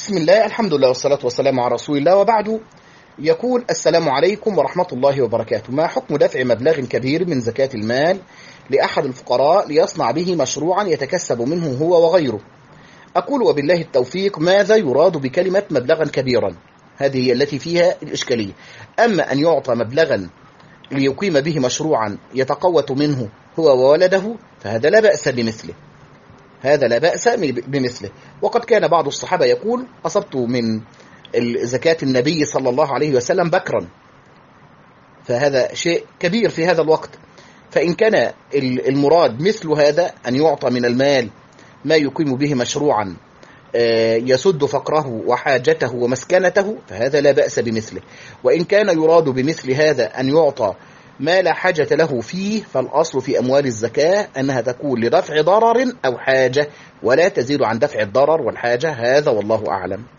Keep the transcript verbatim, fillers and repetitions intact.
بسم الله، الحمد لله والصلاة والسلام على رسول الله، وبعد. يقول: السلام عليكم ورحمة الله وبركاته. ما حكم دفع مبلغ كبير من زكاة المال لأحد الفقراء ليصنع به مشروعا يتكسب منه هو وغيره؟ أقول: وبالله التوفيق. ماذا يراد بكلمة مبلغا كبيرا؟ هذه هي التي فيها الإشكالية. أما أن يعطى مبلغا ليقيم به مشروعا يتقوت منه هو وولده فهذا لا بأس بمثله، هذا لا بأس بمثله. وقد كان بعض الصحابة يقول: أصبت من زكاة النبي صلى الله عليه وسلم بكرا، فهذا شيء كبير في هذا الوقت. فإن كان المراد مثل هذا أن يعطى من المال ما يقيم به مشروعا يسد فقره وحاجته ومسكنته فهذا لا بأس بمثله. وإن كان يراد بمثل هذا أن يعطى ما لا حاجة له فيه فالأصل في أموال الزكاة أنها تكون لدفع ضرر أو حاجة ولا تزيد عن دفع الضرر والحاجة. هذا والله أعلم.